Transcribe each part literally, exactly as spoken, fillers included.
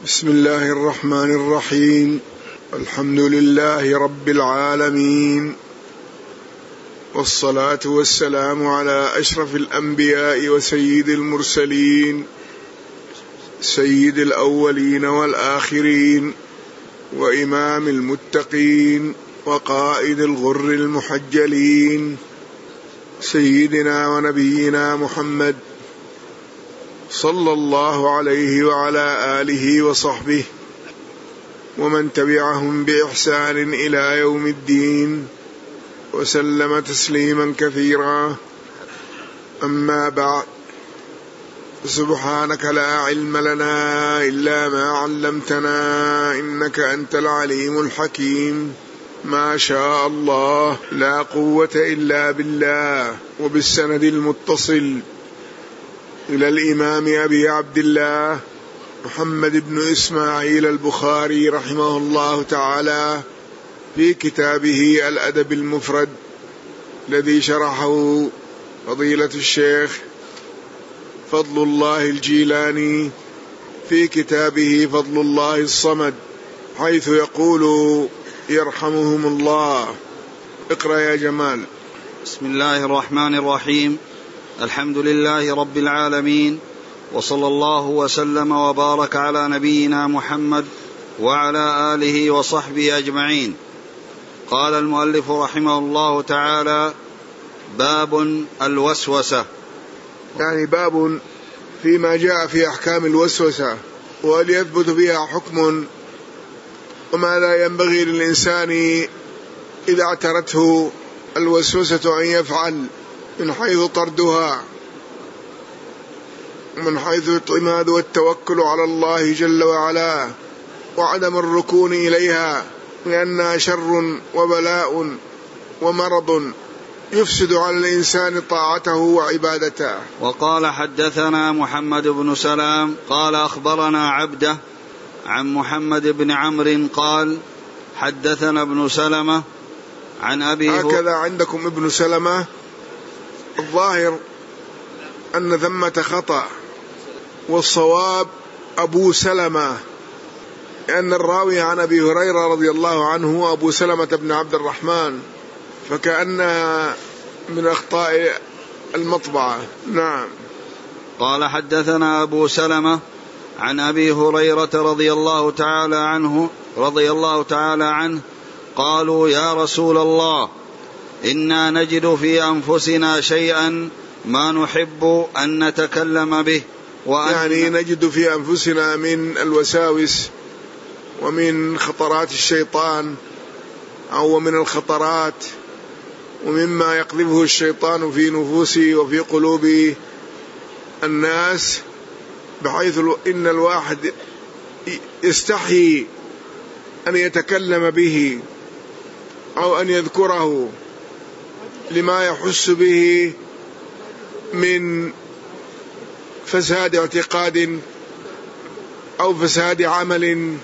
بسم الله الرحمن الرحيم. الحمد لله رب العالمين، والصلاة والسلام على أشرف الأنبياء وسيد المرسلين، سيد الأولين والآخرين، وإمام المتقين، وقائد الغر المحجلين، سيدنا ونبينا محمد صلى الله عليه وعلى آله وصحبه ومن تبعهم بإحسان إلى يوم الدين، وسلم تسليما كثيرا. أما بعد، سبحانك لا علم لنا إلا ما علمتنا إنك أنت العليم الحكيم. ما شاء الله، لا قوة إلا بالله. وبالسند المتصل إلى الإمام أبي عبد الله محمد بن إسماعيل البخاري رحمه الله تعالى في كتابه الأدب المفرد الذي شرحه فضيلة الشيخ فضل الله الجيلاني في كتابه فضل الله الصمد، حيث يقول يرحمهم الله. اقرأ يا جمال. بسم الله الرحمن الرحيم. الحمد لله رب العالمين، وصلى الله وسلم وبارك على نبينا محمد وعلى آله وصحبه أجمعين. قال المؤلف رحمه الله تعالى: باب الوسوسة. يعني باب فيما جاء في أحكام الوسوسة، وهل يثبت فيها حكم، وما لا ينبغي للإنسان إذا اعترته الوسوسة أن يفعل من حيث طردها، ومن حيث الاعتماد والتوكل على الله جل وعلا، وعدم الركون إليها، لأنها شر وبلاء ومرض يفسد على الإنسان طاعته وعبادته. وقال: حدثنا محمد بن سلام قال أخبرنا عبده عن محمد بن عمرو قال حدثنا ابن سلمة عن أبي. هكذا عندكم ابن سلمة، الظاهر أن ثمة خطأ، والصواب أبو سلمة، لأن الراوي عن أبي هريرة رضي الله عنه أبو سلمة بن عبد الرحمن، فكأنها من أخطاء المطبعة. نعم. قال: حدثنا أبو سلمة عن أبي هريرة رضي الله تعالى عنه رضي الله تعالى عنه قالوا: يا رسول الله، إنا نجد في أنفسنا شيئا ما نحب أن نتكلم به، وأن يعني نجد في أنفسنا من الوساوس ومن خطرات الشيطان، أو من الخطرات ومما يقذفه الشيطان في نفوس وفي قلوب الناس، بحيث إن الواحد يستحي أن يتكلم به أو أن يذكره لما يحس به من فساد اعتقاد أو فساد عمل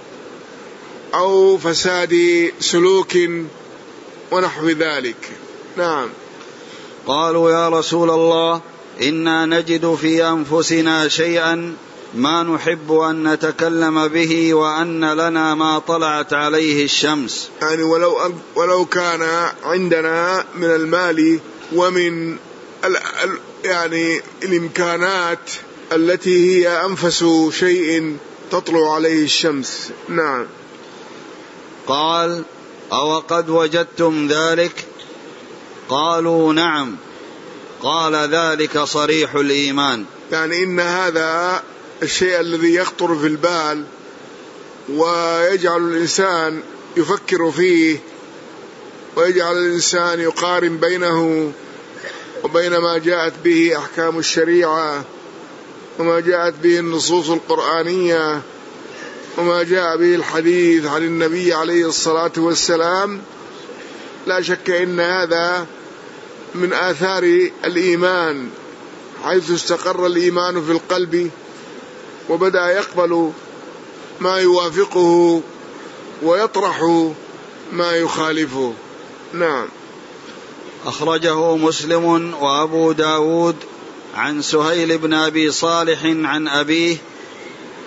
أو فساد سلوك ونحو ذلك. نعم. قالوا: يا رسول الله، إنا نجد في أنفسنا شيئا ما نحب أن نتكلم به، وأن لنا ما طلعت عليه الشمس. يعني ولو, ولو كان عندنا من المال ومن ال يعني الإمكانات التي هي أنفس شيء تطلع عليه الشمس. نعم. قال: أو قد وجدتم ذلك؟ قالوا: نعم. قال: ذلك صريح الإيمان. يعني إن هذا الشيء الذي يخطر في البال ويجعل الإنسان يفكر فيه، ويجعل الإنسان يقارن بينه وبين ما جاءت به أحكام الشريعة، وما جاءت به النصوص القرآنية، وما جاء به الحديث عن النبي عليه الصلاة والسلام، لا شك إن هذا من آثار الإيمان، حيث استقر الإيمان في القلب وبدأ يقبل ما يوافقه ويطرح ما يخالفه. نعم. أخرجه مسلم وأبو داود عن سهيل بن أبي صالح عن أبيه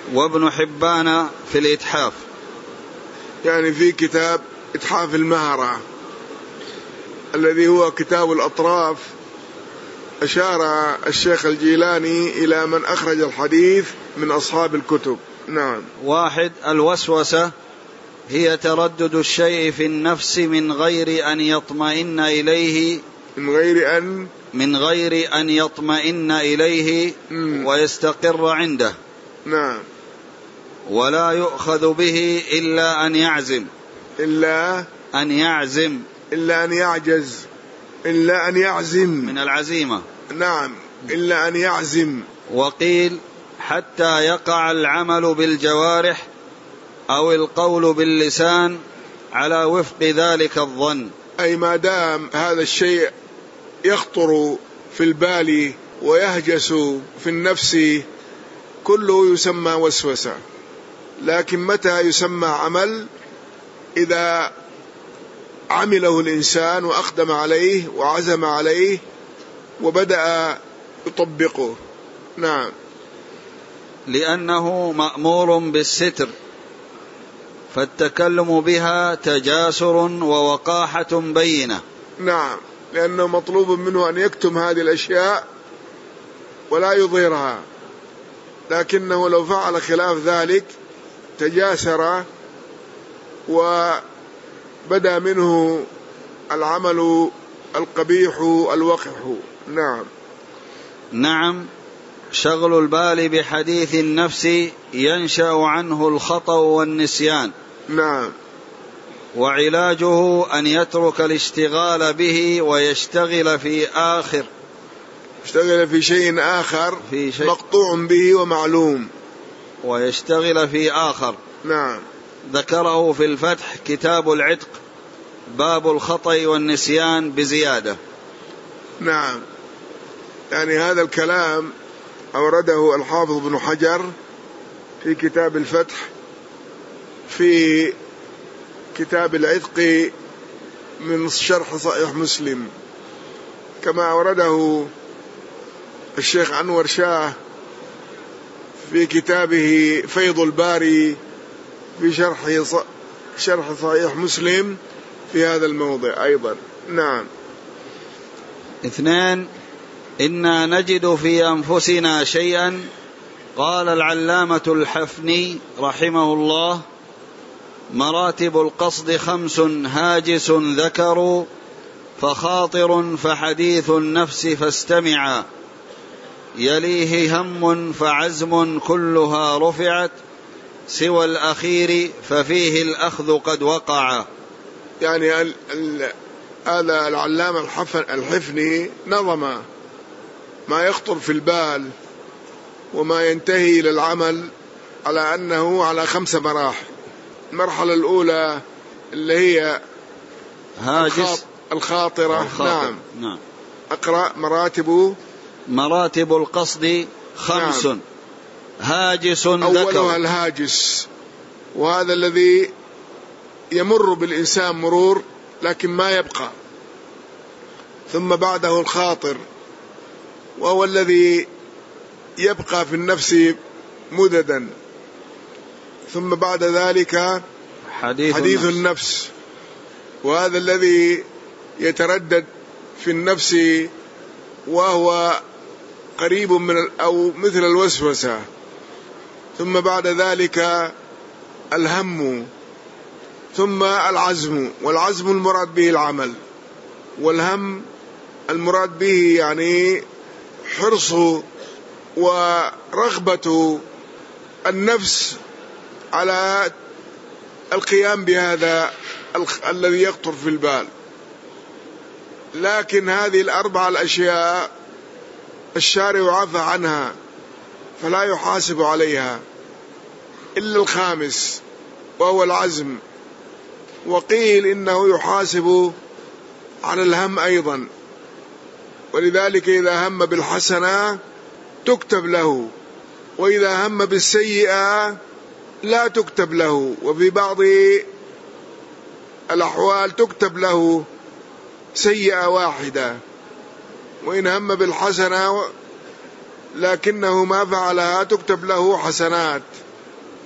وابن حبان في الإتحاف، يعني في كتاب إتحاف المهرة الذي هو كتاب الأطراف، أشار الشيخ الجيلاني إلى من أخرج الحديث من أصحاب الكتب. نعم. واحد، الوسوسة هي تردد الشيء في النفس من غير أن يطمئن إليه من غير أن من غير أن يطمئن إليه م. ويستقر عنده. نعم. ولا يؤخذ به إلا أن يعزم إلا أن يعزم إلا أن يعجز إلا أن يعزم من العزيمة. نعم، إلا أن يعزم. وقيل حتى يقع العمل بالجوارح أو القول باللسان على وفق ذلك الظن، أي ما دام هذا الشيء يخطر في البال ويهجس في النفس كله يسمى وسوسة. لكن متى يسمى عمل؟ إذا عمله الإنسان وأقدم عليه وعزم عليه وبدأ يطبقه. نعم. لأنه مأمور بالستر، فالتكلم بها تجاسر ووقاحة بينة. نعم، لأنه مطلوب منه أن يكتم هذه الأشياء ولا يظهرها، لكنه لو فعل خلاف ذلك تجاسر وبدأ منه العمل القبيح الوقح. نعم. نعم. شغل البال بحديث النفس ينشأ عنه الخطأ والنسيان. نعم. وعلاجه أن يترك الاشتغال به ويشتغل في آخر يشتغل في شيء آخر في شيء مقطوع به ومعلوم، ويشتغل في آخر. نعم. ذكره في الفتح كتاب العتق باب الخطأ والنسيان بزيادة. نعم. يعني هذا الكلام أورده الحافظ ابن حجر في كتاب الفتح في كتاب العتق من شرح صحيح مسلم، كما أورده الشيخ أنور شاه في كتابه فيض الباري في شرح شرح صحيح مسلم في هذا الموضع أيضا. نعم. اثنان، إنا نجد في أنفسنا شيئا. قال العلامة الحفني رحمه الله: مراتب القصد خمس هاجس ذكروا، فخاطر فحديث النفس فاستمعا، يليه هم فعزم كلها رفعت، سوى الأخير ففيه الأخذ قد وقع. يعني هذا العلامة الحفني نظم ما يخطر في البال وما ينتهي إلى العمل على أنه على خمس مراحل. المرحلة الأولى اللي هي هاجس الخاطرة. الخاطر. نعم. نعم. أقرأ. مراتب مراتب القصد خمس. نعم. هاجس أولها ذكر. الهاجس، وهذا الذي يمر بالإنسان مرور لكن ما يبقى. ثم بعده الخاطر، وهو الذي يبقى في النفس مددا. ثم بعد ذلك حديث, حديث النفس. النفس، وهذا الذي يتردد في النفس وهو قريب من أو مثل الوسوسة. ثم بعد ذلك الهم، ثم العزم، والعزم المراد به العمل، والهم المراد به يعني حرص ورغبة النفس على القيام بهذا الذي يخطر في البال. لكن هذه الأربع الأشياء الشارع عفى عنها فلا يحاسب عليها إلا الخامس وهو العزم. وقيل إنه يحاسب على الهم أيضا، ولذلك إذا هم بالحسنة تكتب له، وإذا هم بالسيئة لا تكتب له، وفي بعض الأحوال تكتب له سيئة واحدة. وإن هم بالحسنة لكنه ما فعلها تكتب له حسنات.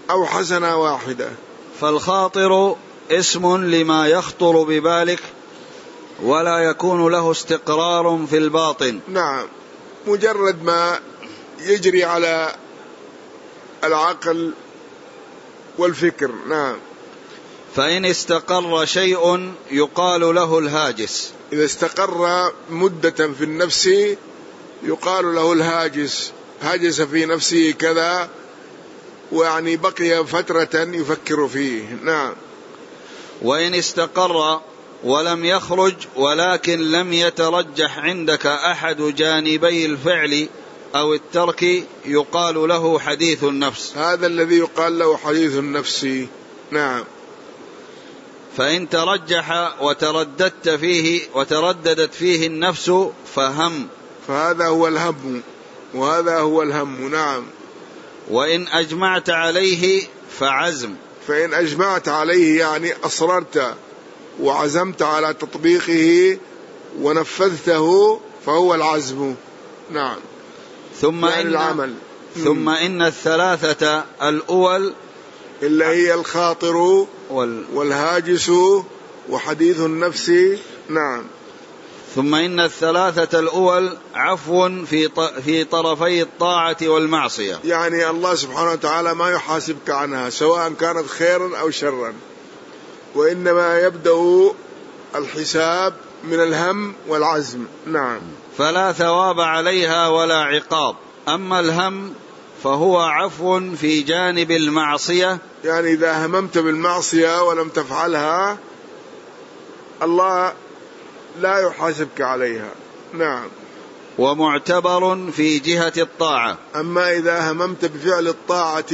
أو حسنة واحدة. فالخاطر اسم لما يخطر ببالك ولا يكون له استقرار في الباطن. نعم، مجرد ما يجري على العقل والفكر. نعم. فإن استقر شيء يقال له الهاجس. إذا استقر مدة في النفس يقال له الهاجس، هاجس في نفسه كذا، ويعني بقي فترة يفكر فيه. نعم. وإن استقر ولم يخرج ولكن لم يترجح عندك أحد جانبي الفعل أو الترك يقال له حديث النفس. هذا الذي يقال له حديث النفس. نعم. فإن ترجح وترددت فيه وترددت فيه النفس فهم، فهذا هو الهم، وهذا هو الهم. نعم. وإن أجمعت عليه فعزم. فإن أجمعت عليه يعني أصررت وعزمت على تطبيقه ونفذته فهو العزم. نعم. ثم يعني إن العمل. ثم إن الثلاثة الأول اللي هي الخاطر وال... والهاجس وحديث النفس. نعم. ثم إن الثلاثة الأول عفو في ط... في طرفي الطاعة والمعصية. يعني الله سبحانه وتعالى ما يحاسبك عنها سواء كانت خيرا أو شرا، وإنما يبدأ الحساب من الهم والعزم. نعم. فلا ثواب عليها ولا عقاب. أما الهم فهو عفو في جانب المعصية. يعني إذا هممت بالمعصية ولم تفعلها الله لا يحاسبك عليها. نعم. ومعتبر في جهة الطاعة. أما إذا هممت بفعل الطاعة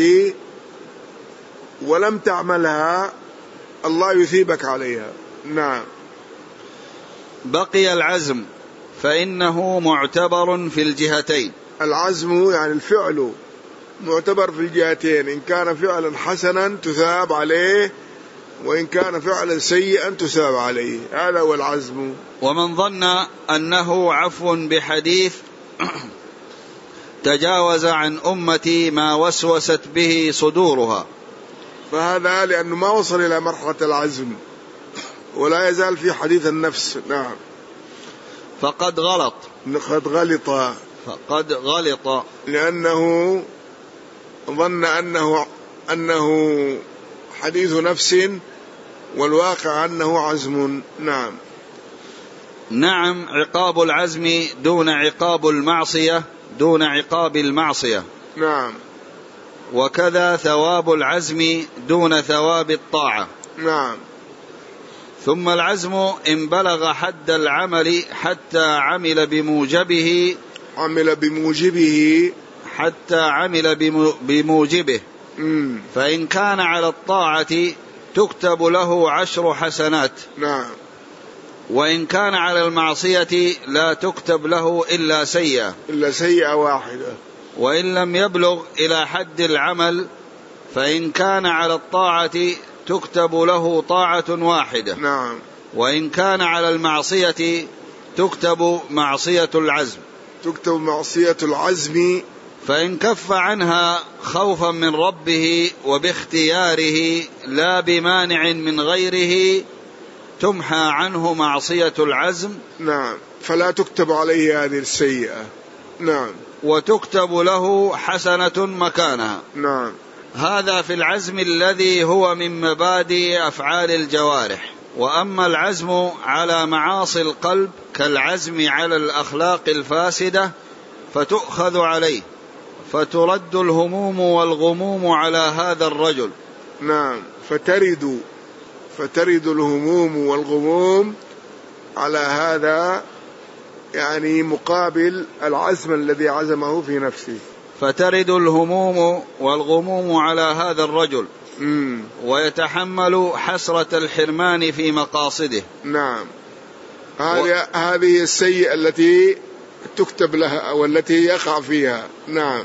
ولم تعملها الله يثيبك عليها. نعم. بقي العزم فإنه معتبر في الجهتين. العزم يعني الفعل معتبر في الجهتين، إن كان فعلا حسنا تثاب عليه، وإن كان فعلا سيئا تثاب عليه. هذا هو العزم. ومن ظن أنه عفو بحديث تجاوز عن أمتي ما وسوست به صدورها، فهذا لأنه ما وصل إلى مرحلة العزم ولا يزال في حديث النفس. نعم. فقد غلط. قد غلط. فقد غلط لأنه ظن أنه أنه حديث نفس والواقع أنه عزم. نعم. نعم. عقاب العزم دون عقاب المعصية دون عقاب المعصية. نعم. وكذا ثواب العزم دون ثواب الطاعة. نعم. ثم العزم إن بلغ حد العمل حتى عمل بموجبه عمل بموجبه حتى عمل بموجبه مم. فإن كان على الطاعة تكتب له عشر حسنات. نعم. وإن كان على المعصية لا تكتب له إلا سيئة إلا سيئة واحدة. وإن لم يبلغ إلى حد العمل فإن كان على الطاعة تكتب له طاعة واحدة. نعم. وإن كان على المعصية تكتب معصية العزم تكتب معصية العزم. فإن كف عنها خوفا من ربه وباختياره لا بمانع من غيره تمحى عنه معصية العزم. نعم. فلا تكتب عليه هذه السيئة. نعم. وتكتب له حسنة مكانها. نعم. هذا في العزم الذي هو من مبادئ أفعال الجوارح. وأما العزم على معاصي القلب كالعزم على الأخلاق الفاسدة فتؤخذ عليه فترد الهموم والغموم على هذا الرجل. نعم. فترد فترد الهموم والغموم على هذا، يعني مقابل العزم الذي عزمه في نفسه. فترد الهموم والغموم على هذا الرجل مم. ويتحمل حسرة الحرمان في مقاصده. نعم. هذه هذه السيئة التي تكتب لها والتي يقع فيها. نعم.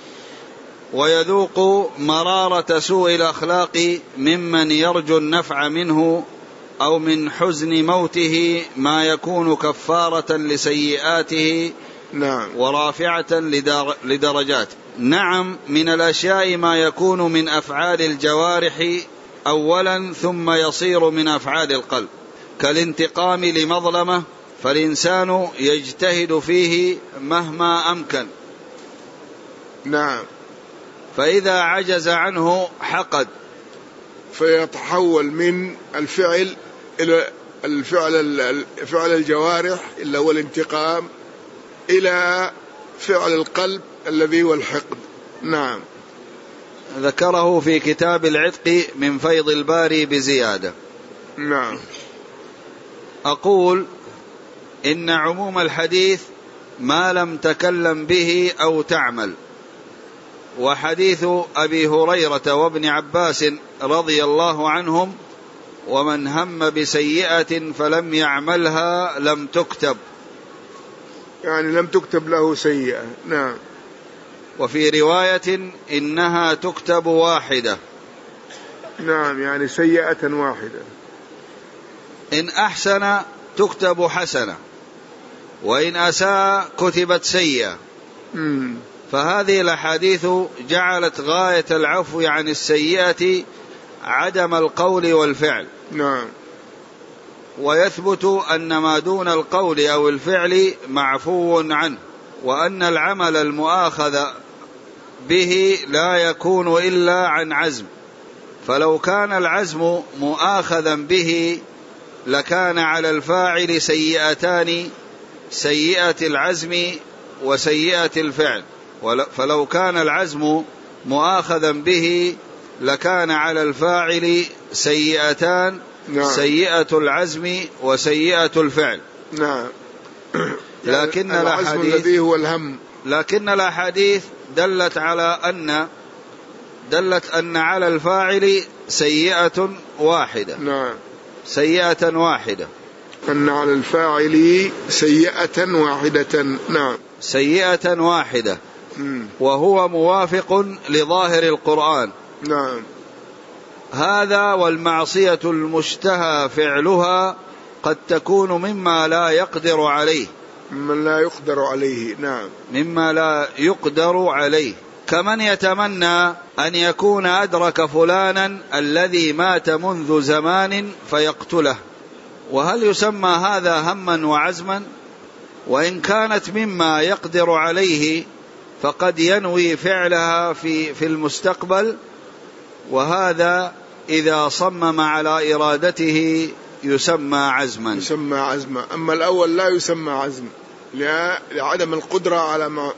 ويذوق مرارة سوء الأخلاق ممن يرجو النفع منه أو من حزن موته ما يكون كفارة لسيئاته. نعم. ورافعة لدرجات. نعم، من الأشياء ما يكون من أفعال الجوارح أولا ثم يصير من أفعال القلب، كالانتقام لمظلمة، فالإنسان يجتهد فيه مهما أمكن. نعم. فإذا عجز عنه حقد، فيتحول من الفعل إلى الفعل فعل الجوارح اللي هو الانتقام إلى فعل القلب الذي هو الحقد. نعم. ذكره في كتاب العتق من فيض الباري بزيادة. نعم. أقول إن عموم الحديث ما لم تكلم به أو تعمل، وحديث أبي هريرة وابن عباس رضي الله عنهم: ومن هم بسيئة فلم يعملها لم تكتب، يعني لم تكتب له سيئة. نعم. وفي رواية: إنها تكتب واحدة. نعم، يعني سيئة واحدة. إن أحسن تكتب حسنة، وإن أساء كتبت سيئة. مم. فهذه الأحاديث جعلت غاية العفو عن السيئة عدم القول والفعل. نعم. ويثبت أن ما دون القول أو الفعل معفو عنه، وأن العمل المؤاخذ به لا يكون إلا عن عزم، فلو كان العزم مؤاخذا به لكان على الفاعل سيئتان: سيئة العزم وسيئة الفعل. فلو كان العزم مؤاخذا به لكان على الفاعل سيئتان: نعم. سيئة العزم وسيئة الفعل. نعم. لكن العزم الذي هو الهم. لكن الأحاديث دلت على أن دلت أن على الفاعل سيئة واحدة. نعم. سيئة واحدة. أن على الفاعل سيئة واحدة. نعم. سيئة واحدة. م. وهو موافق لظاهر القرآن. نعم. هذا والمعصية المشتهى فعلها قد تكون مما لا يقدر عليه. مما لا يقدر عليه. نعم. مما لا يقدر عليه، كمن يتمنى أن يكون أدرك فلانا الذي مات منذ زمان فيقتله. وهل يسمى هذا هما وعزما؟ وإن كانت مما يقدر عليه فقد ينوي فعلها في, في المستقبل، وهذا إذا صمم على إرادته يسمى عزما. يسمى عزما. أما الأول لا يسمى عزم لعدم القدرة على ما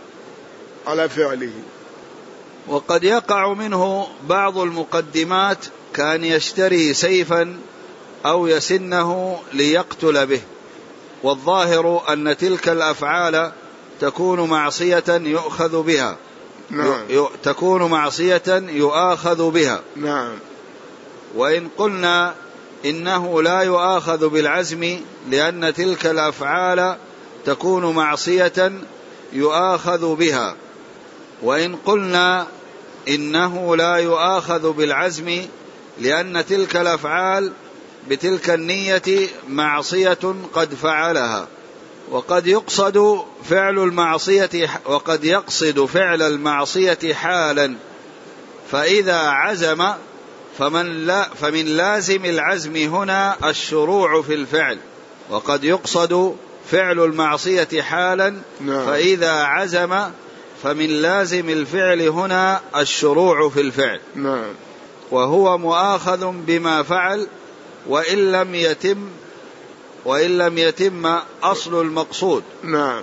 على فعله. وقد يقع منه بعض المقدمات، كان يشتري سيفا أو يسنه ليقتل به، والظاهر أن تلك الأفعال تكون معصية يؤخذ بها. نعم. تكون معصية يؤاخذ بها. نعم. وإن قلنا إنه لا يؤاخذ بالعزم لأن تلك الأفعال تكون معصية يؤاخذ بها، وإن قلنا إنه لا يؤاخذ بالعزم لأن تلك الأفعال بتلك النية معصية قد فعلها، وقد يقصد فعل المعصية وقد يقصد فعل المعصية حالا، فإذا عزم فمن لا فمن لازم العزم هنا الشروع في الفعل، وقد يقصد فعل المعصية حالا. نعم. فإذا عزم فمن لازم الفعل هنا الشروع في الفعل. نعم. وهو مؤاخذ بما فعل وإن لم يتم وإن لم يتم أصل المقصود. نعم.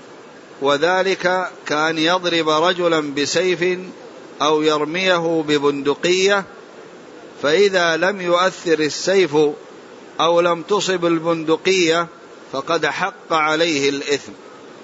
وذلك كان يضرب رجلا بسيف أو يرميه ببندقية، فإذا لم يؤثر السيف أو لم تصب البندقية فقد حق عليه الإثم.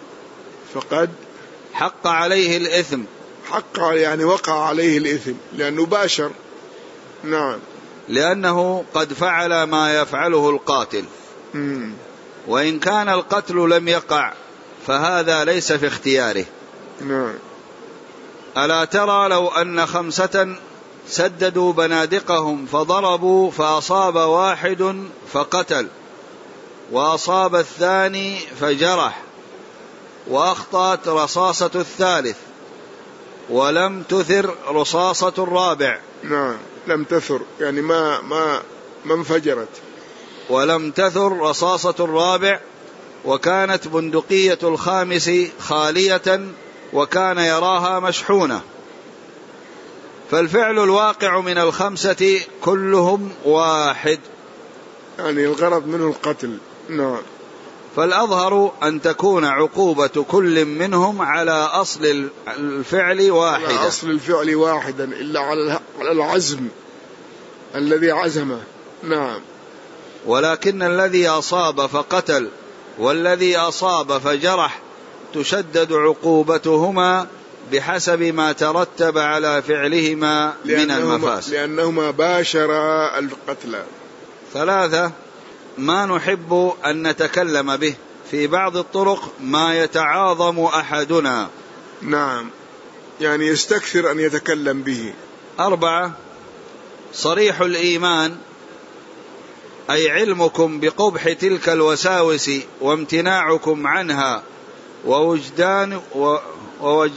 فقد حق عليه الإثم. حق يعني وقع عليه الإثم لأنه باشر. نعم. لأنه قد فعل ما يفعله القاتل. مم. وإن كان القتل لم يقع فهذا ليس في اختياره. نعم. ألا ترى لو أن خمسة سددوا بنادقهم فضربوا فأصاب واحد فقتل، وأصاب الثاني فجرح، وأخطأت رصاصة الثالث، ولم تثر رصاصة الرابع. نعم لم تثر يعني ما ما ما انفجرت. ولم تثر رصاصة الرابع، وكانت بندقية الخامس خالية وكان يراها مشحونة. فالفعل الواقع من الخمسة كلهم واحد، يعني الغرض منه القتل. نعم. فالأظهر أن تكون عقوبة كل منهم على أصل الفعل واحدة، على أصل الفعل واحدا إلا على العزم الذي عزمه. نعم. ولكن الذي أصاب فقتل والذي أصاب فجرح تشدد عقوبتهما بحسب ما ترتب على فعلهما من المفاسد، لأنهما باشرا القتل. ثلاثة: ما نحب أن نتكلم به في بعض الطرق ما يتعاظم أحدنا. نعم يعني يستكثر أن يتكلم به. أربعة: صريح الإيمان، أي علمكم بقبح تلك الوساوس وامتناعكم عنها ووجدان ووج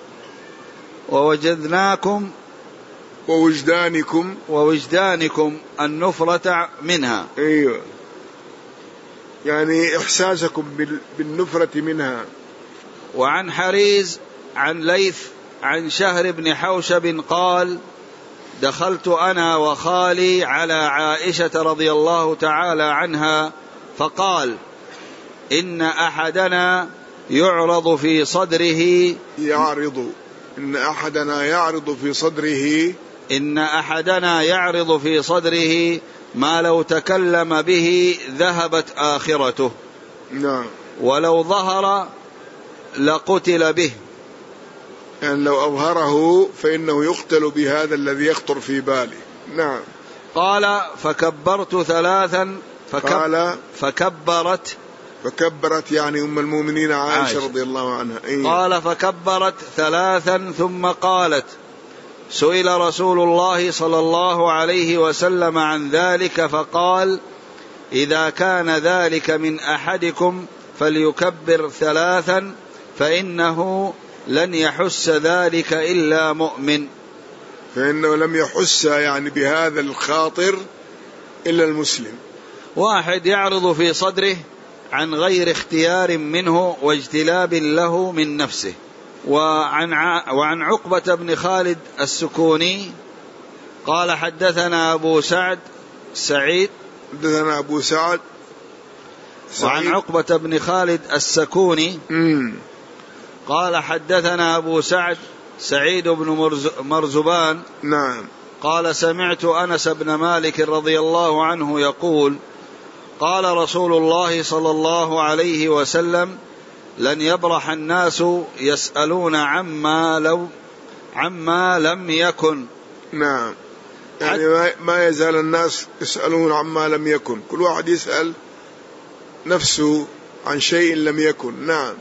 ووجدناكم ووجدانكم ووجدانكم النفرة منها. أيوة يعني إحساسكم بالنفرة منها. وعن حريز عن ليث عن شهر بن حوشب قال: دخلت أنا وخالي على عائشة رضي الله تعالى عنها فقال: إن أحدنا يعرض في صدره يعرض إن أحدنا يعرض في صدره إن أحدنا يعرض في صدره ما لو تكلم به ذهبت آخرته. نعم. ولو ظهر لقتل به، يعني لو أظهره فإنه يقتل بهذا الذي يخطر في باله. نعم. قال: فكبرت ثلاثا فكب قال فكبرت فكبرت يعني أم المؤمنين عائشة, عائشة رضي الله عنها. أيه. قال: فكبرت ثلاثا ثم قالت: سئل رسول الله صلى الله عليه وسلم عن ذلك فقال: إذا كان ذلك من أحدكم فليكبر ثلاثا فإنه لن يحس ذلك إلا مؤمن. فإنه لم يحس يعني بهذا الخاطر إلا المسلم. واحد يعرض في صدره عن غير اختيار منه واجتلاب له من نفسه. وعن وعن عقبة بن خالد السكوني قال: حدثنا أبو سعد سعيد حدثنا أبو سعد وعن عقبة بن خالد السكوني مم. قال: حدثنا أبو سعد سعيد بن مرزبان. نعم. قال: سمعت أنس بن مالك رضي الله عنه يقول: قال رسول الله صلى الله عليه وسلم: لن يبرح الناس يسألون عما لو عما لم يكن. نعم يعني ما يزال الناس يسألون عما لم يكن، كل واحد يسأل نفسه عن شيء لم يكن. نعم.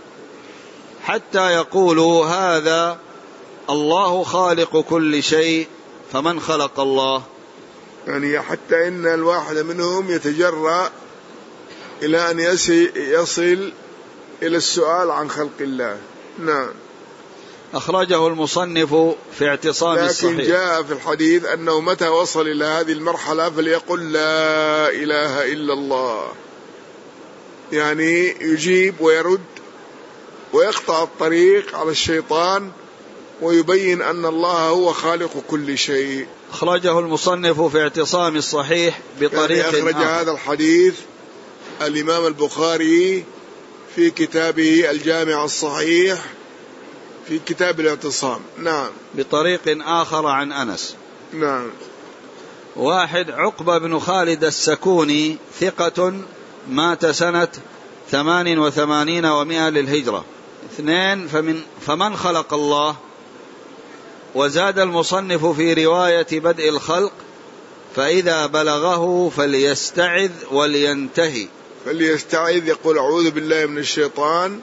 حتى يقولوا: هذا الله خالق كل شيء فمن خلق الله. يعني حتى إن الواحد منهم يتجرأ إلى أن يصل إلى السؤال عن خلق الله. نعم. أخرجه المصنف في اعتصام الصحيح. لكن جاء في الحديث أنه متى وصل إلى هذه المرحلة فليقل لا إله إلا الله، يعني يجيب ويرد ويقطع الطريق على الشيطان ويبين أن الله هو خالق كل شيء. أخرجه المصنف في اعتصام الصحيح بطريق يعني أخرج آخر. هذا الحديث الإمام البخاري في كتابه الجامع الصحيح في كتاب الاعتصام. نعم. بطريق آخر عن أنس. نعم. واحد: عقبة بن خالد السكوني ثقة مات سنة ثمان وثمانين ومائة للهجرة. اثنين: فمن, فمن خلق الله. وزاد المصنف في رواية بدء الخلق: فإذا بلغه فليستعذ ولينتهي. فليستعذ يقول أعوذ بالله من الشيطان،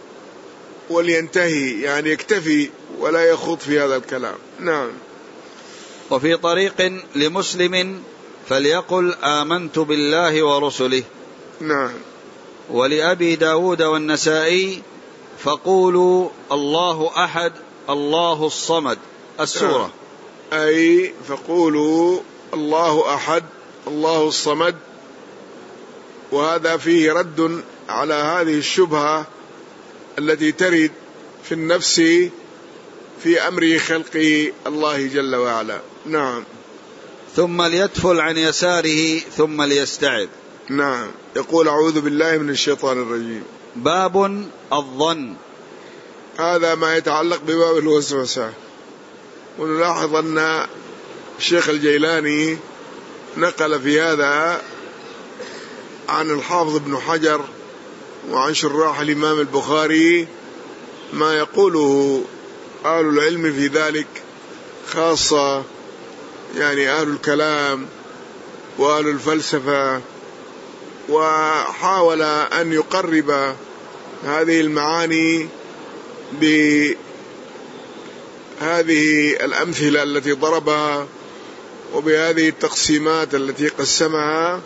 ولينتهي يعني يكتفي ولا يخوض في هذا الكلام. نعم. وفي طريق لمسلم: فليقل آمنت بالله ورسله. نعم. ولأبي داود والنسائي: فقولوا الله أحد الله الصمد السورة. أي فقولوا الله أحد الله الصمد، وهذا فيه رد على هذه الشبهة التي ترد في النفس في أمر خلق الله جل وعلا. نعم. ثم ليتفل عن يساره ثم ليستعذ. نعم. يقول أعوذ بالله من الشيطان الرجيم. باب الظن. هذا ما يتعلق بباب الوسوسة. ونلاحظ أن الشيخ الجيلاني نقل في هذا عن الحافظ ابن حجر وعن شراح الإمام البخاري ما يقوله أهل العلم في ذلك، خاصة يعني أهل الكلام وأهل الفلسفة، وحاول أن يقرب هذه المعاني بهذه الأمثلة التي ضربها وبهذه التقسيمات التي قسمها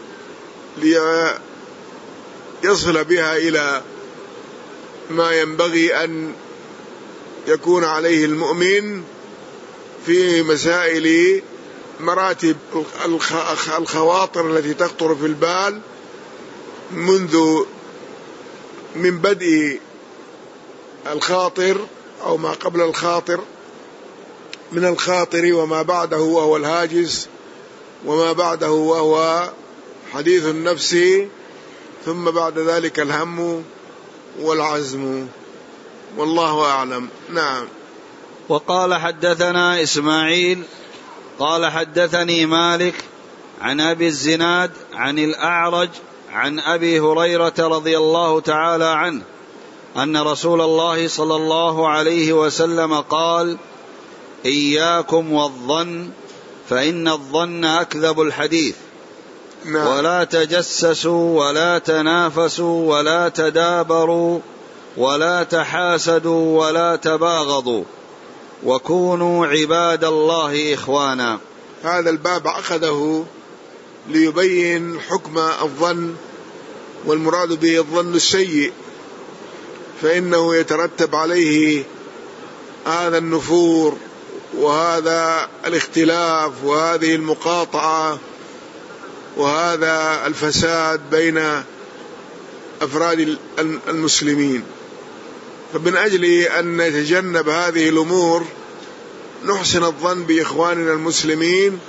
ليصل بها إلى ما ينبغي أن يكون عليه المؤمن في مسائل مراتب الخواطر التي تخطر في البال منذ من بدء الخاطر أو ما قبل الخاطر من الخاطر، وما بعده وهو الهاجس، وما بعده وهو حديث النفس، ثم بعد ذلك الهم والعزم، والله أعلم. نعم. وقال حدثنا إسماعيل قال حدثني مالك عن أبي الزناد عن الأعرج عن أبي هريرة رضي الله تعالى عنه أن رسول الله صلى الله عليه وسلم قال: إياكم والظن فإن الظن أكذب الحديث. نعم. ولا تجسسوا ولا تنافسوا ولا تدابروا ولا تحاسدوا ولا تباغضوا وكونوا عباد الله إخوانا. هذا الباب أخذه ليبين حكم الظن، والمراد به الظن السيء، فإنه يترتب عليه هذا النفور وهذا الاختلاف وهذه المقاطعة وهذا الفساد بين أفراد المسلمين. فمن أجل أن نتجنب هذه الأمور نحسن الظن بإخواننا المسلمين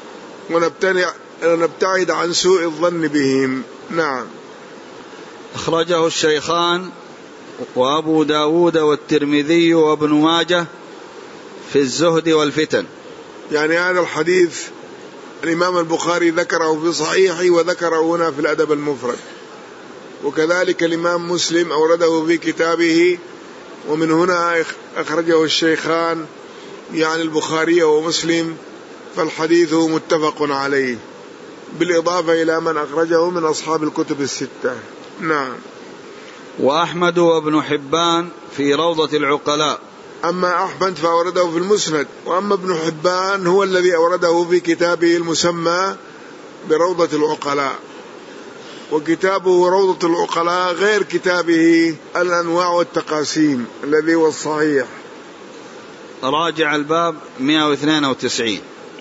ونبتعد عن سوء الظن بهم. نعم. أخرجه الشيخان وأبو داود والترمذي وابن ماجه في الزهد والفتن. يعني هذا الحديث الإمام البخاري ذكره في صحيحه وذكره هنا في الأدب المفرد، وكذلك الإمام مسلم أورده في كتابه، ومن هنا أخرجه الشيخان يعني البخاري ومسلم، فالحديث متفق عليه بالإضافة إلى من أخرجه من أصحاب الكتب الستة. نعم. وأحمد وابن حبان في روضة العقلاء. أما أحمد فأورده في المسند، وأما ابن حبان هو الذي أورده في كتابه المسمى بروضة العقلاء، وكتابه روضة العقلاء غير كتابه الأنواع والتقاسيم الذي هو الصحيح. راجع الباب مئة واثنين وتسعين.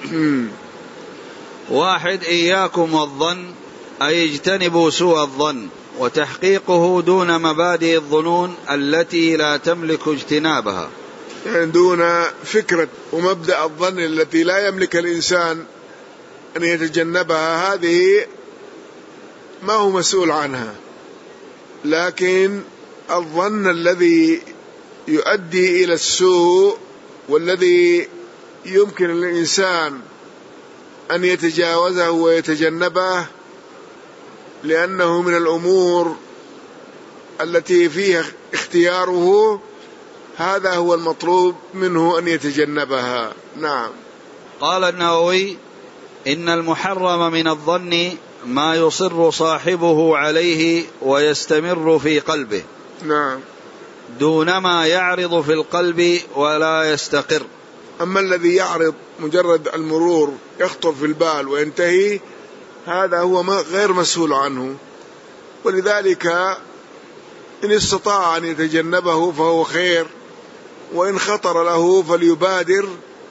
واحد: إياكم والظن، أي اجتنبوا سوء الظن وتحقيقه دون مبادئ الظنون التي لا تملك اجتنابها، يعني دون فكرة ومبدأ الظن التي لا يملك الإنسان أن يتجنبها، هذه ما هو مسؤول عنها. لكن الظن الذي يؤدي إلى السوء والذي يمكن للإنسان أن يتجاوزه ويتجنبه لأنه من الأمور التي فيها اختياره، هذا هو المطلوب منه أن يتجنبها. نعم. قال النووي: إن المحرم من الظن ما يصر صاحبه عليه ويستمر في قلبه. نعم. دون ما يعرض في القلب ولا يستقر. أما الذي يعرض مجرد المرور يخطر في البال وينتهي، هذا هو غير مسؤول عنه، ولذلك إن استطاع أن يتجنبه فهو خير، وإن خطر له فليبادر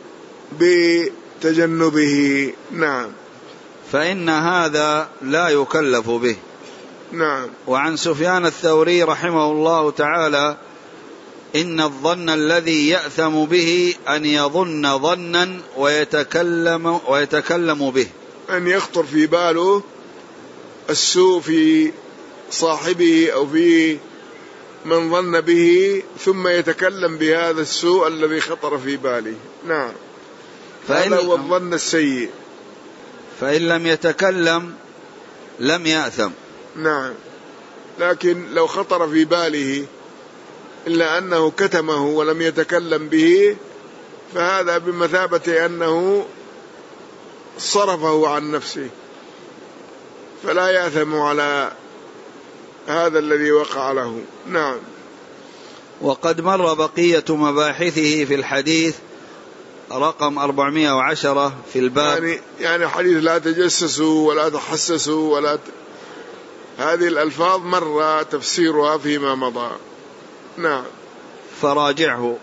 بتجنبه. نعم. فإن هذا لا يكلف به. نعم. وعن سفيان الثوري رحمه الله تعالى: إن الظن الذي يأثم به أن يظن ظنا ويتكلم, ويتكلم به، أن يخطر في باله السوء في صاحبه أو في من ظن به ثم يتكلم بهذا السوء الذي خطر في باله. نعم. هذا هو الظن السيء. فإن لم يتكلم لم يأثم. نعم. لكن لو خطر في باله إلا أنه كتمه ولم يتكلم به فهذا بمثابة أنه صرفه عن نفسه، فلا يأثم على هذا الذي وقع له. نعم. وقد مر بقية مباحثه في الحديث رقم أربعمائة وعشرة في الباب. يعني يعني حديث لا تجسسوا ولا تحسسوا ولا ت... هذه الألفاظ مر تفسيرها فيما مضى. نعم. فراجعه.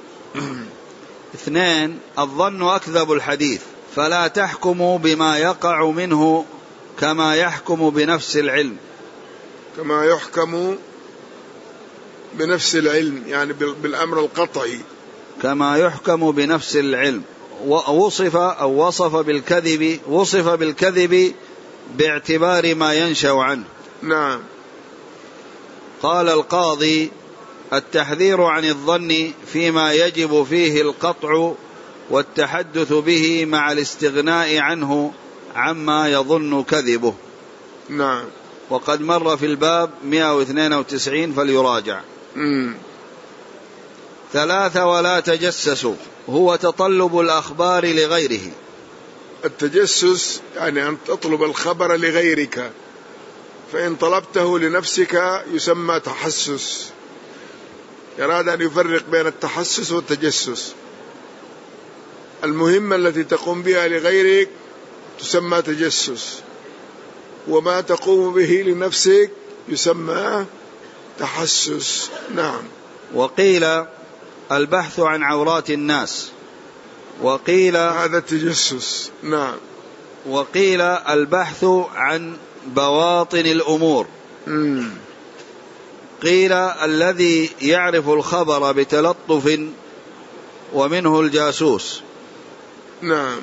اثنين: الظن أكذب الحديث، فلا تحكموا بما يقع منه كما يحكم بنفس العلم. كما يحكم بنفس العلم يعني بالأمر القطعي. كما يحكم بنفس العلم. ووصف أو وصف بالكذب وصف بالكذب باعتبار ما ينشأ عنه. نعم. قال القاضي: التحذير عن الظن فيما يجب فيه القطع والتحدث به مع الاستغناء عنه عما يظن كذبه. نعم. وقد مر في الباب مئة واثنين وتسعين فليراجع. مم. ثلاثة: ولا تجسسوا، هو تطلب الأخبار لغيره. التجسس يعني أن تطلب الخبر لغيرك، فإن طلبته لنفسك يسمى تحسس. يراد أن يفرق بين التحسس والتجسس. المهمة التي تقوم بها لغيرك تسمى تجسس، وما تقوم به لنفسك يسمى تحسس. نعم. وقيل البحث عن عورات الناس، وقيل هذا التجسس. نعم. وقيل البحث عن بواطن الأمور. مم. قيل الذي يعرف الخبر بتلطف ومنه الجاسوس. نعم.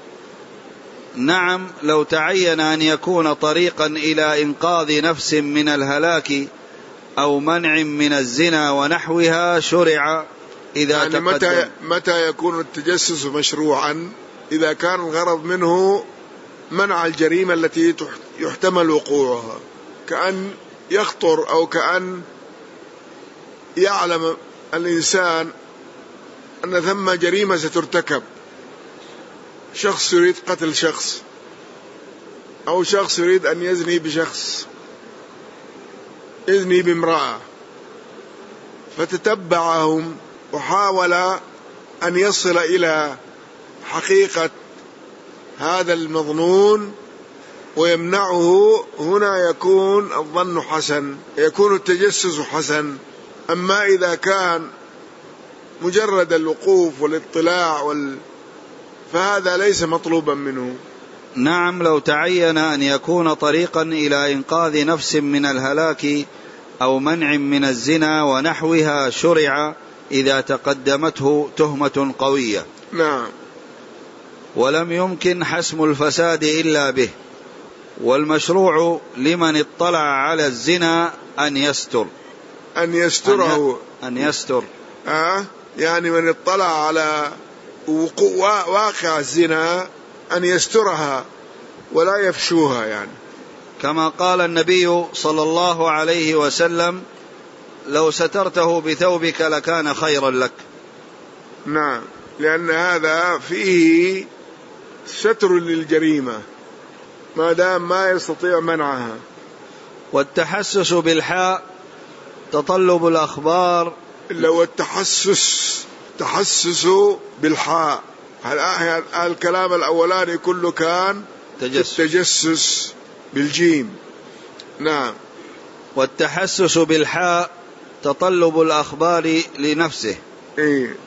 نعم، لو تعين أن يكون طريقا إلى إنقاذ نفس من الهلاك أو منع من الزنا ونحوها شرع إذا يعني تقدم. متى, متى يكون التجسس مشروعا؟ إذا كان الغرض منه منع الجريمة التي يحتمل وقوعها، كأن يخطر أو كأن يعلم الإنسان أن ثم جريمة سترتكب، شخص يريد قتل شخص أو شخص يريد أن يزني بشخص، يزني بامرأة، فتتبعهم وحاول أن يصل إلى حقيقة هذا المظنون ويمنعه. هنا يكون الظن حسن، يكون التجسس حسن. أما إذا كان مجرد الوقوف والاطلاع وال... فهذا ليس مطلوبا منه. نعم، لو تعين أن يكون طريقا إلى إنقاذ نفس من الهلاك أو منع من الزنا ونحوها شرع إذا تقدمته تهمة قوية. نعم. ولم يمكن حسم الفساد إلا به. والمشروع لمن اطلع على الزنا أن يستر أن يستره أن يستر آه يعني من اطلع على واقع الزنا أن يسترها ولا يفشوها، يعني كما قال النبي صلى الله عليه وسلم: لو سترته بثوبك لكان خيرا لك. نعم، لأن هذا فيه ستر للجريمة ما دام ما يستطيع منعها. والتحسس بالحاء تطلب الأخبار. لو التحسس تحسس بالحاء، الكلام الأولاني كله كان تجسس. التجسس بالجيم. نعم. والتحسس بالحاء تطلب الأخبار لنفسه. إيه؟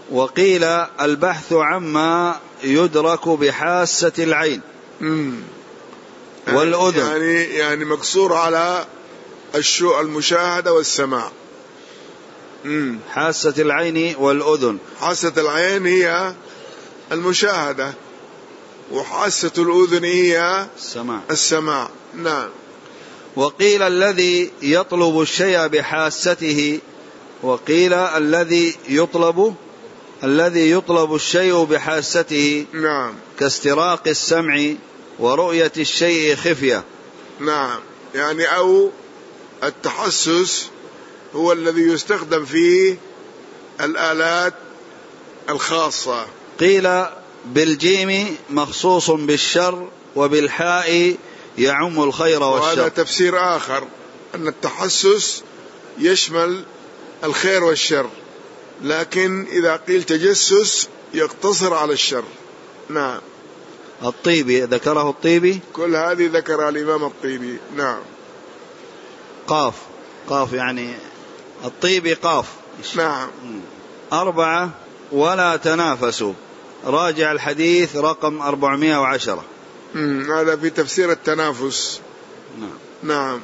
وقيل البحث عما يدرك بحاسة العين مم. والأذن، يعني يعني مقصور على الشو المشاهدة والسماع. مم. حاسة العين والأذن. حاسة العين هي المشاهدة، وحاسة الأذن هي السماع. السماع. نعم. وقيل الذي يطلب الشيء بحاسته، وقيل الذي يطلب الذي يطلب الشيء بحاسته. نعم. كاستراق السمع ورؤية الشيء خفية. نعم، يعني أو التحسس هو الذي يستخدم فيه الآلات الخاصة. قيل بالجيم مخصوص بالشر، وبالحاء يعم الخير والشر. وهذا تفسير آخر، أن التحسس يشمل الخير والشر، لكن إذا قيل تجسس يقتصر على الشر. نعم. الطيبي ذكره الطيبي، كل هذه ذكرها الإمام الطيبي. نعم. قاف قاف يعني الطيبي قاف. نعم. أربعة، ولا تنافسوا، راجع الحديث رقم أربعمائة وعشرة. هذا في تفسير التنافس. نعم. نعم.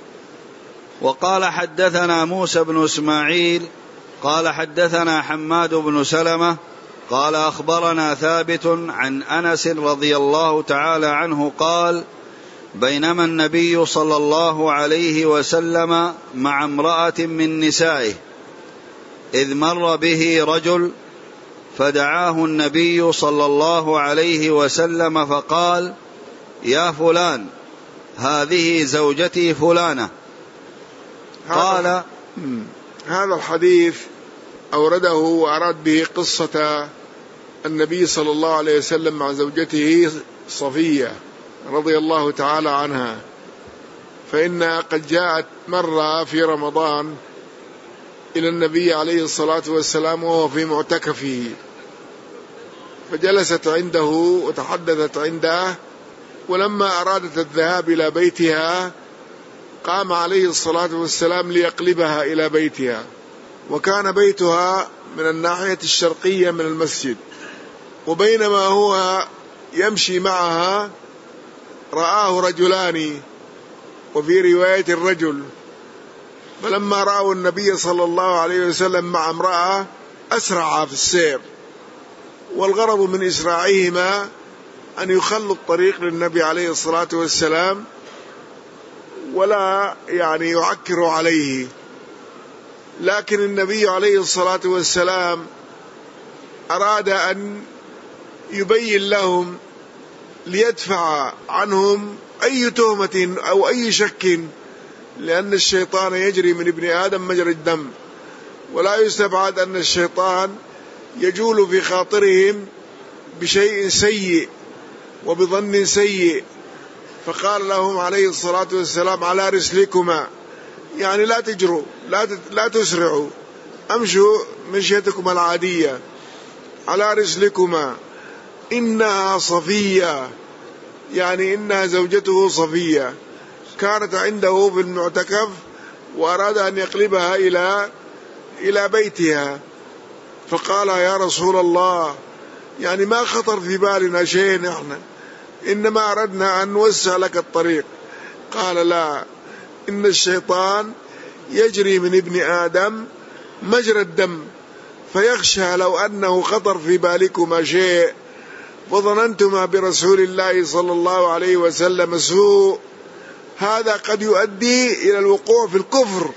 وقال حدثنا موسى بن إسماعيل قال حدثنا حماد بن سلمة قال أخبرنا ثابت عن أنس رضي الله تعالى عنه قال: بينما النبي صلى الله عليه وسلم مع امرأة من نسائه إذ مر به رجل فدعاه النبي صلى الله عليه وسلم فقال: يا فلان، هذه زوجتي فلانة. قال: هذا الحديث أورده وأراد به قصة النبي صلى الله عليه وسلم مع زوجته صفية رضي الله تعالى عنها، فإنها قد جاءت مرة في رمضان إلى النبي عليه الصلاة والسلام وهو في معتكفه، فجلست عنده وتحدثت عنده، ولما أرادت الذهاب إلى بيتها قام عليه الصلاة والسلام ليقلبها إلى بيتها، وكان بيتها من الناحية الشرقية من المسجد، وبينما هو يمشي معها رآه رجلان، وفي رواية الرجل، فلما رأوا النبي صلى الله عليه وسلم مع امرأة أسرع في السير، والغرض من إسراعهما أن يخلوا الطريق للنبي عليه الصلاة والسلام ولا يعني يعكروا عليه. لكن النبي عليه الصلاة والسلام أراد أن يبين لهم ليدفع عنهم أي تهمة أو أي شك، لأن الشيطان يجري من ابن آدم مجرى الدم، ولا يستبعد أن الشيطان يجول في خاطرهم بشيء سيء وبظن سيء. فقال لهم عليه الصلاة والسلام: على رسلكما، يعني لا تجروا، لا لا تسرعوا، أمشوا مشيتكم العادية، على رسلكما، إنها صفية، يعني إنها زوجته صفية كانت عنده في المعتكف، وأراد أن يقلبها إلى إلى بيتها. فقال: يا رسول الله، يعني ما خطر في بالنا شيء، نحن إنما أردنا أن نوسع لك الطريق. قال: لا، إن الشيطان يجري من ابن آدم مجرى الدم، فيخشى لو أنه خطر في بالكما شيء وظننتما برسول الله صلى الله عليه وسلم سوء، هذا قد يؤدي إلى الوقوع في الكفر،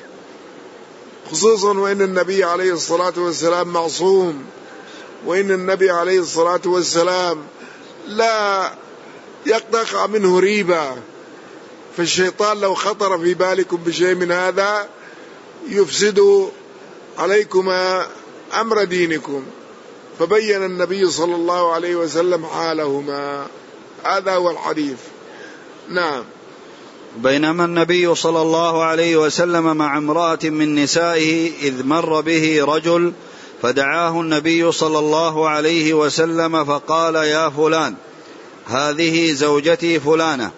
خصوصا وإن النبي عليه الصلاة والسلام معصوم، وإن النبي عليه الصلاة والسلام لا يقطع منه ريبة، فالشيطان لو خطر في بالكم بشيء من هذا يفسد عليكما أمر دينكم. فبين النبي صلى الله عليه وسلم حالهما. هذا هو الحديث. نعم. بينما النبي صلى الله عليه وسلم مع امرأة من نسائه إذ مر به رجل فدعاه النبي صلى الله عليه وسلم فقال: يا فلان، هذه زوجتي فلانة.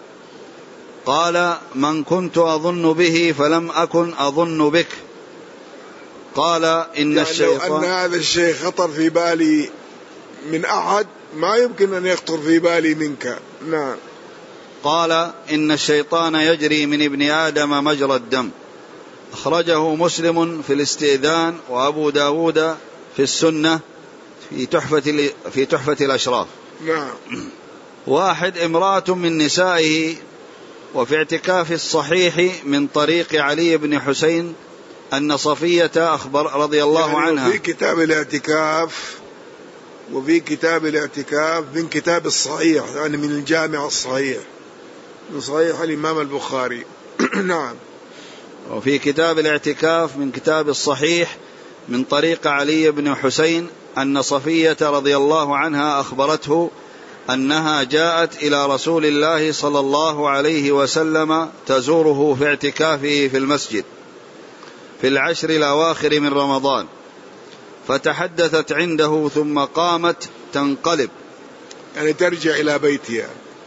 قال: من كنت أظن به فلم أكن أظن بك. قال إن يعني الشيطان لو أن هذا الشيء خطر في بالي من أحد ما يمكن أن يخطر في بالي منك. نعم. قال إن الشيطان يجري من ابن آدم مجرى الدم. أخرجه مسلم في الاستئذان وأبو داود في السنة في تحفة, في تحفة الأشراف. نعم. واحد امرأة من نسائه وفي اعتكاف الصحيح من طريق علي بن حسين أن صفية أخبر رضي الله يعني عنها. في كتاب الاعتكاف وفي كتاب الاعتكاف من كتاب الصحيح، يعني من الجامع الصحيح من صحيح الإمام البخاري. نعم. وفي كتاب الاعتكاف من كتاب الصحيح من طريق علي بن حسين أن صفية رضي الله عنها أخبرته أنها جاءت إلى رسول الله صلى الله عليه وسلم تزوره في اعتكافه في المسجد في العشر الأواخر من رمضان، فتحدثت عنده ثم قامت تنقلب، يعني ترجع إلى بيتها.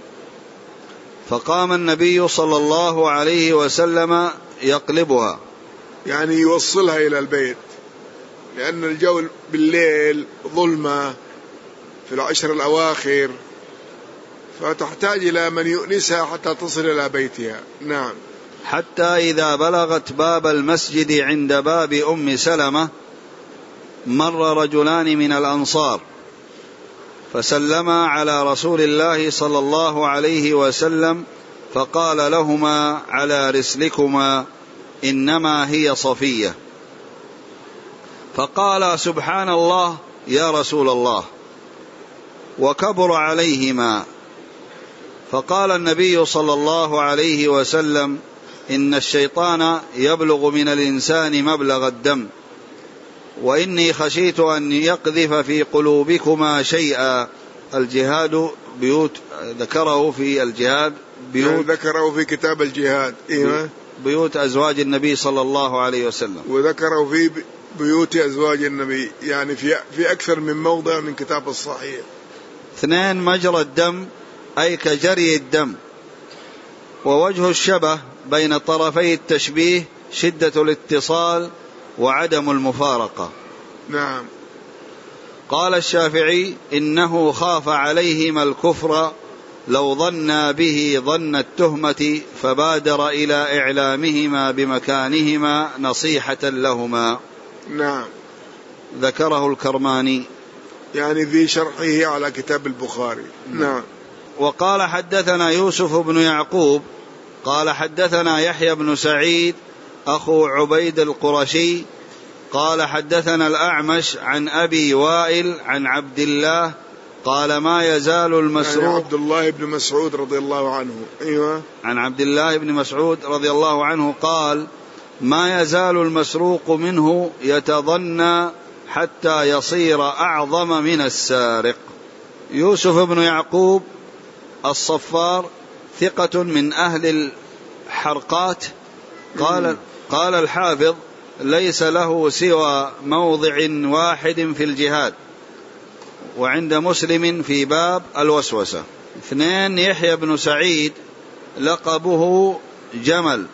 فقام النبي صلى الله عليه وسلم يقلبها، يعني يوصلها إلى البيت، لأن الجو بالليل ظلمة في العشر الأواخر، فتحتاج إلى من يؤنسها حتى تصل إلى بيتها. نعم. حتى إذا بلغت باب المسجد عند باب أم سلمة مر رجلان من الأنصار فسلما على رسول الله صلى الله عليه وسلم فقال لهما على رسلكما إنما هي صفية. فقال سبحان الله يا رسول الله، وكبر عليهما. فقال النبي صلى الله عليه وسلم إن الشيطان يبلغ من الإنسان مبلغ الدم، وإني خشيت أن يقذف في قلوبكما شيئا. الجهاد بيوت، ذكره في الجهاد بيوت، ذكره في كتاب الجهاد. إيه؟ بيوت أزواج النبي صلى الله عليه وسلم، وذكره في بيوت أزواج النبي، يعني في في أكثر من موضع من كتاب الصحيح. اثنين مجرى الدم أي كجري الدم. ووجه الشبه بين طرفي التشبيه شدة الاتصال وعدم المفارقة. نعم. قال الشافعي إنه خاف عليهما الكفر لو ظنا به ظن التهمة فبادر إلى إعلامهما بمكانهما نصيحة لهما. نعم. ذكره الكرماني يعني في شرحه على كتاب البخاري. نعم. وقال حدثنا يوسف بن يعقوب قال حدثنا يحيى بن سعيد أخو عبيد القرشي قال حدثنا الأعمش عن أبي وائل عن عبد الله قال ما يزال المسروق، يعني عبد الله بن مسعود رضي الله عنه. أيوة. عن عبد الله بن مسعود رضي الله عنه قال ما يزال المسروق منه يتظنى حتى يصير أعظم من السارق. يوسف بن يعقوب الصفار ثقة من أهل الحرقات. قال, قال الحافظ ليس له سوى موضع واحد في الجهاد، وعند مسلم في باب الوسوسة. اثنين يحيى بن سعيد لقبه جمل،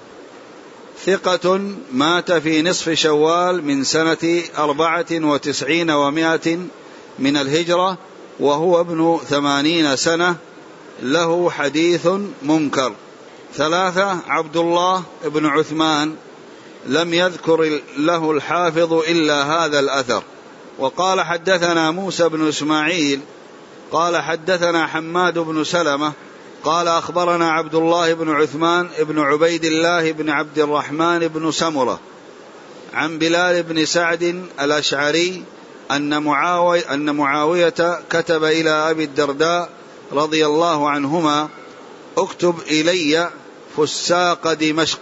ثقة مات في نصف شوال من سنة أربعة وتسعين ومائة من الهجرة وهو ابن ثمانين سنة، له حديث منكر. ثلاثة عبد الله بن عثمان لم يذكر له الحافظ إلا هذا الأثر. وقال حدثنا موسى بن إسماعيل قال حدثنا حماد بن سلمة قال أخبرنا عبد الله بن عثمان بن عبيد الله بن عبد الرحمن بن سمرة عن بلال بن سعد الأشعري أن معاوية, أن معاوية كتب إلى أبي الدرداء رضي الله عنهما اكتب إلي فساق دمشق،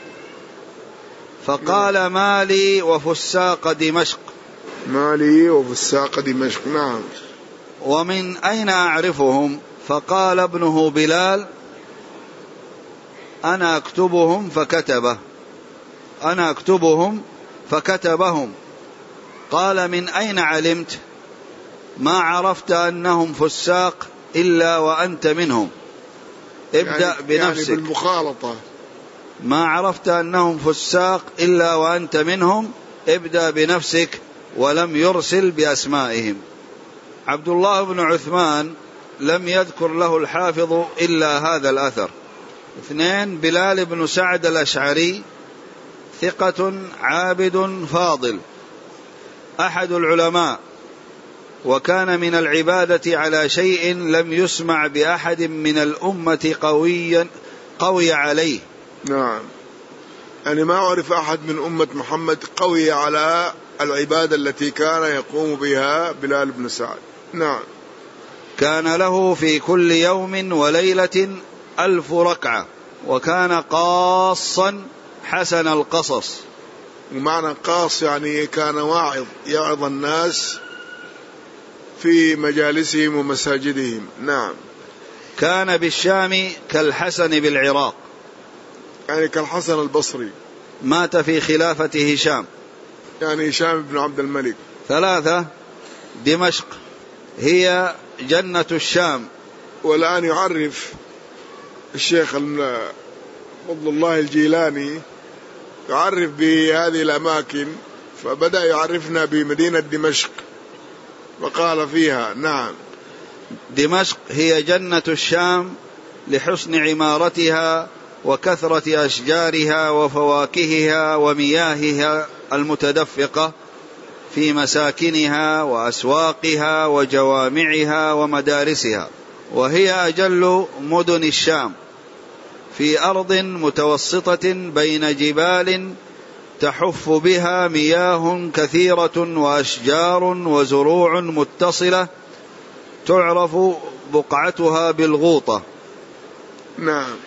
فقال ما لي وفساق دمشق، ما لي وفساق دمشق. نعم. ومن أين أعرفهم؟ فقال ابنه بلال أنا أكتبهم فكتبه أنا أكتبهم فكتبهم. قال من أين علمت؟ ما عرفت أنهم فساق إلا وأنت منهم، ابدأ يعني بنفسك. يعني بالمخالطة. ما عرفت أنهم فساق إلا وأنت منهم، ابدأ بنفسك، ولم يرسل بأسمائهم. عبد الله بن عثمان لم يذكر له الحافظ إلا هذا الأثر. اثنين، بلال بن سعد الأشعري ثقة عابد فاضل، أحد العلماء، وكان من العبادة على شيء لم يسمع بأحد من الأمة قويا قوي عليه. نعم، يعني ما أعرف أحد من أمة محمد قوي على العبادة التي كان يقوم بها بلال بن سعد. نعم. كان له في كل يوم وليلة ألف ركعة، وكان قاصا حسن القصص. ومعنى قاص يعني كان واعظ، يعظ الناس في مجالسهم ومساجدهم. نعم. كان بالشام كالحسن بالعراق، يعني كالحسن البصري. مات في خلافة هشام، يعني هشام بن عبد الملك. ثلاثة، دمشق هي جنة الشام. والآن يعرف الشيخ فضل الله الجيلاني يعرف بهذه الأماكن، فبدأ يعرفنا بمدينة دمشق وقال فيها. نعم. دمشق هي جنة الشام لحسن عمارتها وكثرة أشجارها وفواكهها ومياهها المتدفقة في مساكنها وأسواقها وجوامعها ومدارسها، وهي أجل مدن الشام في أرض متوسطة بين جبال تحف بها مياه كثيرة وأشجار وزروع متصلة تعرف بقعتها بالغوطة. نعم.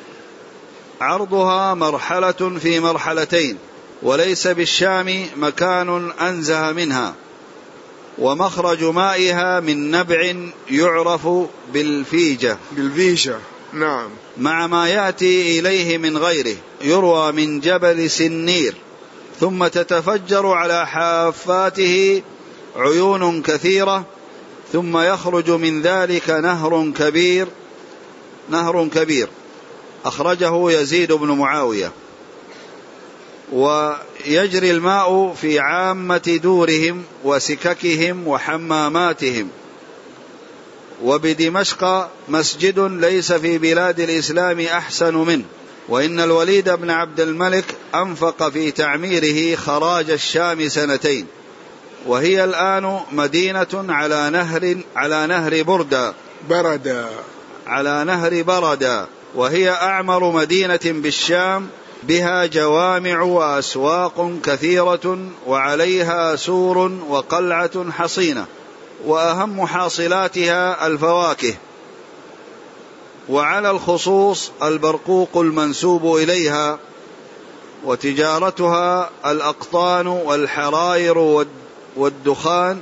عرضها مرحلة في مرحلتين، وليس بالشام مكان أنزه منها، ومخرج مائها من نبع يعرف بالفيجة بالفيجة. نعم. مع ما يأتي إليه من غيره، يروى من جبل سنير، ثم تتفجر على حافاته عيون كثيرة، ثم يخرج من ذلك نهر كبير نهر كبير أخرجه يزيد بن معاوية. ويجري الماء في عامة دورهم وسككهم وحماماتهم. وبدمشق مسجد ليس في بلاد الإسلام أحسن منه، وإن الوليد بن عبد الملك أنفق في تعميره خراج الشام سنتين، وهي الآن مدينة على نهر على نهر بردة بردا على نهر بردا، وهي أعمر مدينة بالشام، بها جوامع وأسواق كثيرة، وعليها سور وقلعة حصينة، وأهم حاصلاتها الفواكه، وعلى الخصوص البرقوق المنسوب إليها، وتجارتها الأقطان والحراير والدخان،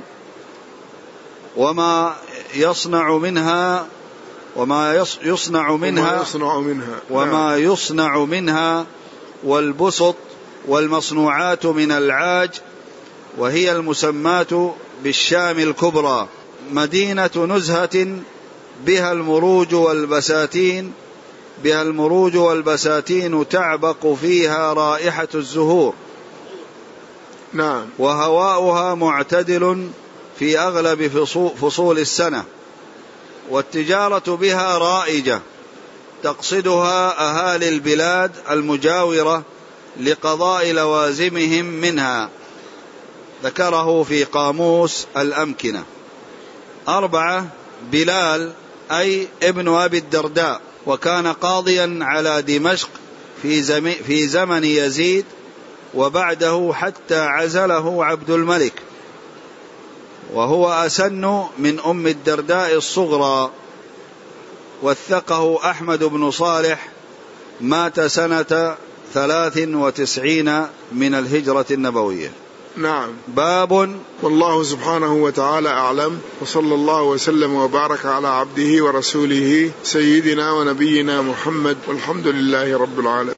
وما يصنع منها وما يصنع منها وما يصنع منها وما يصنع منها والبسط والمصنوعات من العاج، وهي المسماة بالشام الكبرى، مدينة نزهة بها المروج والبساتين بها المروج والبساتين تعبق فيها رائحة الزهور. نعم. وهواؤها معتدل في أغلب فصول السنة، والتجارة بها رائجة، تقصدها أهالي البلاد المجاورة لقضاء لوازمهم منها. ذكره في قاموس الأمكنة. أربعة، بلال أي ابن أبي الدرداء، وكان قاضيا على دمشق في, في زمن يزيد وبعده حتى عزله عبد الملك، وهو أسن من أم الدرداء الصغرى. وثقه أحمد بن صالح، مات سنة ثلاث وتسعين من الهجرة النبوية. نعم. باب. والله سبحانه وتعالى أعلم، وصلى الله وسلم وبارك على عبده ورسوله سيدنا ونبينا محمد، والحمد لله رب العالمين.